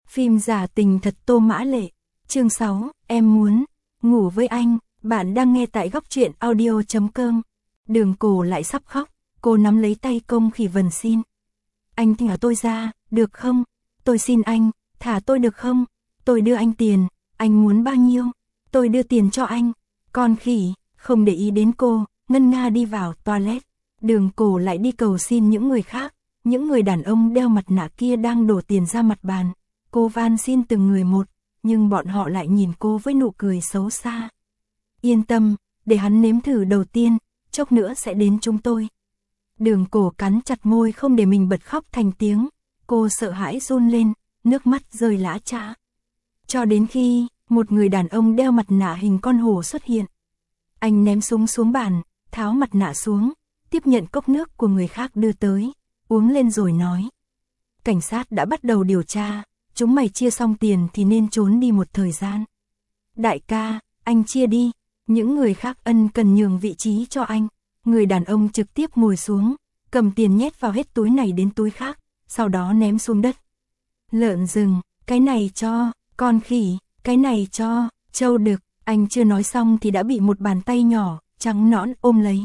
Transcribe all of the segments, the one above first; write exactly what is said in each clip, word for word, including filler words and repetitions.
Phim giả tình thật Tô Mã Lệ. Chương sáu, em muốn ngủ với anh. Bạn đang nghe tại góc truyện audio chấm com. Đường Cổ lại sắp khóc, cô nắm lấy tay Công Khỉ Vân xin. Anh thả tôi ra, được không? Tôi xin anh, thả tôi được không? Tôi đưa anh tiền, anh muốn bao nhiêu? Tôi đưa tiền cho anh. Con khỉ, không để ý đến cô, ngân nga đi vào toilet. Đường Cổ lại đi cầu xin những người khác. Những người đàn ông đeo mặt nạ kia đang đổ tiền ra mặt bàn. Cô van xin từng người một, nhưng bọn họ lại nhìn cô với nụ cười xấu xa. Yên tâm, để hắn nếm thử đầu tiên, chốc nữa sẽ đến chúng tôi. Đường Cổ cắn chặt môi không để mình bật khóc thành tiếng. Cô sợ hãi run lên, nước mắt rơi lã chã. Cho đến khi, một người đàn ông đeo mặt nạ hình con hổ xuất hiện. Anh ném súng xuống bàn, tháo mặt nạ xuống, tiếp nhận cốc nước của người khác đưa tới, uống lên rồi nói. Cảnh sát đã bắt đầu điều tra, chúng mày chia xong tiền thì nên trốn đi một thời gian. Đại ca, anh chia đi, những người khác ân cần nhường vị trí cho anh. Người đàn ông trực tiếp ngồi xuống, cầm tiền nhét vào hết túi này đến túi khác, sau đó ném xuống đất. Lợn rừng, cái này cho, con khỉ, cái này cho, trâu đực. Anh chưa nói xong thì đã bị một bàn tay nhỏ, trắng nõn ôm lấy.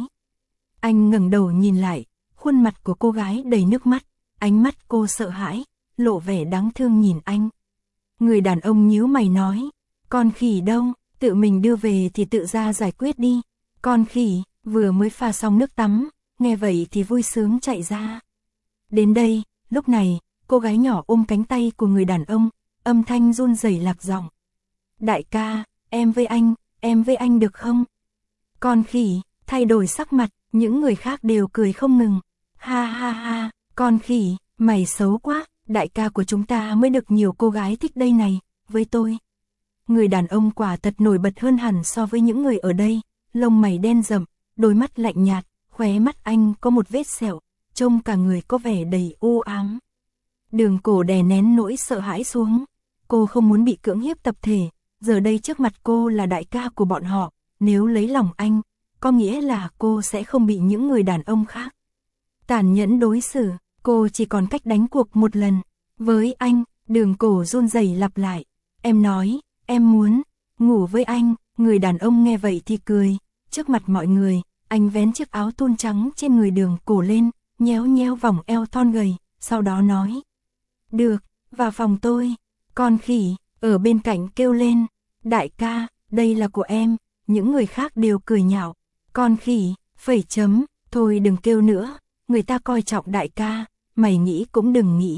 Anh ngẩng đầu nhìn lại, khuôn mặt của cô gái đầy nước mắt, ánh mắt cô sợ hãi, lộ vẻ đáng thương nhìn anh. Người đàn ông nhíu mày nói, con khỉ đâu, tự mình đưa về thì tự ra giải quyết đi. Con khỉ, vừa mới pha xong nước tắm, nghe vậy thì vui sướng chạy ra. Đến đây, lúc này, cô gái nhỏ ôm cánh tay của người đàn ông, âm thanh run rẩy lạc giọng. Đại ca, em với anh, em với anh được không? Con khỉ, thay đổi sắc mặt, những người khác đều cười không ngừng. Ha ha ha, con khỉ, mày xấu quá, đại ca của chúng ta mới được nhiều cô gái thích đây này, với tôi. Người đàn ông quả thật nổi bật hơn hẳn so với những người ở đây, lông mày đen rậm, đôi mắt lạnh nhạt, khóe mắt anh có một vết sẹo, trông cả người có vẻ đầy u ám. Đường Cổ đè nén nỗi sợ hãi xuống, cô không muốn bị cưỡng hiếp tập thể, giờ đây trước mặt cô là đại ca của bọn họ, nếu lấy lòng anh, có nghĩa là cô sẽ không bị những người đàn ông khác tàn nhẫn đối xử, cô chỉ còn cách đánh cuộc một lần. Với anh, Đường Cổ run rẩy lặp lại, em nói, em muốn ngủ với anh. Người đàn ông nghe vậy thì cười, trước mặt mọi người, anh vén chiếc áo thun trắng trên người Đường Cổ lên, nhéo nhéo vòng eo thon gầy, sau đó nói. Được, vào phòng tôi. Con khỉ, ở bên cạnh kêu lên, đại ca, đây là của em. Những người khác đều cười nhạo. Con khỉ, phẩy chấm, thôi đừng kêu nữa, người ta coi trọng đại ca, mày nghĩ cũng đừng nghĩ.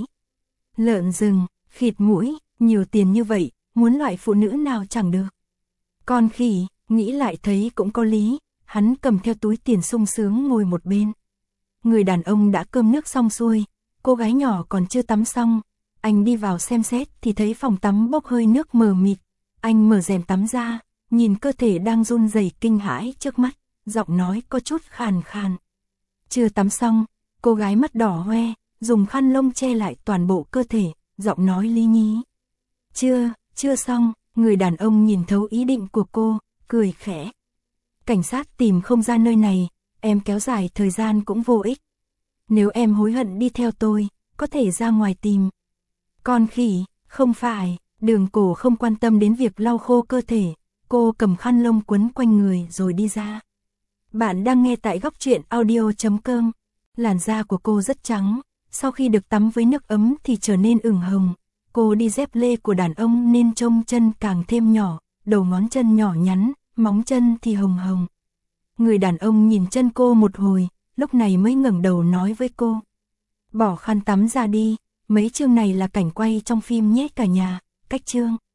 Lợn rừng, khịt mũi, nhiều tiền như vậy, muốn loại phụ nữ nào chẳng được. Con khỉ, nghĩ lại thấy cũng có lý, hắn cầm theo túi tiền sung sướng ngồi một bên. Người đàn ông đã cơm nước xong xuôi, cô gái nhỏ còn chưa tắm xong. Anh đi vào xem xét thì thấy phòng tắm bốc hơi nước mờ mịt. Anh mở rèm tắm ra, nhìn cơ thể đang run rẩy kinh hãi trước mắt, giọng nói có chút khàn khàn. Chưa tắm xong, cô gái mắt đỏ hoe, dùng khăn lông che lại toàn bộ cơ thể, giọng nói lý nhí. Chưa, chưa xong. Người đàn ông nhìn thấu ý định của cô, cười khẽ. Cảnh sát tìm không ra nơi này, em kéo dài thời gian cũng vô ích. Nếu em hối hận đi theo tôi, có thể ra ngoài tìm. Con khỉ, không phải. Đường Cổ không quan tâm đến việc lau khô cơ thể, cô cầm khăn lông quấn quanh người rồi đi ra. Bạn đang nghe tại góc truyện audio chấm com. Làn da của cô rất trắng, sau khi được tắm với nước ấm thì trở nên ửng hồng. Cô đi dép lê của đàn ông nên trông chân càng thêm nhỏ, đầu ngón chân nhỏ nhắn, móng chân thì hồng hồng. Người đàn ông nhìn chân cô một hồi, lúc này mới ngẩng đầu nói với cô. Bỏ khăn tắm ra đi, mấy chương này là cảnh quay trong phim nhé cả nhà, cách chương.